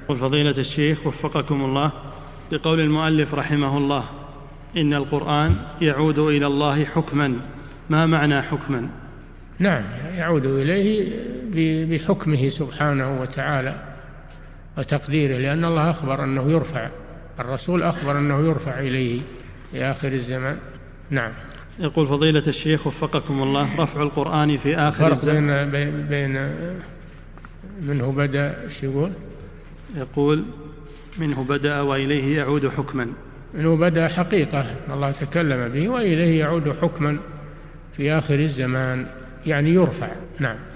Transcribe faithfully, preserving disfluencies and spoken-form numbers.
قل فضيلة الشيخ وفقكم الله، بقول المؤلف رحمه الله إن القرآن يعود إلى الله حكما، ما معنى حكما؟ نعم، يعود إليه بحكمه سبحانه وتعالى وتقديره، لأن الله أخبر أنه يرفع، الرسول أخبر أنه يرفع إليه في آخر الزمان. نعم. يقول فضيلة الشيخ وفقكم الله، رفع القرآن في آخر الزمان بين, بين منه بدأ، شو يقول؟ يقول منه بدأ وإليه يعود حكما. منه بدأ حقيقة الله تكلم به، وإليه يعود حكما في آخر الزمان، يعني يرفع. نعم.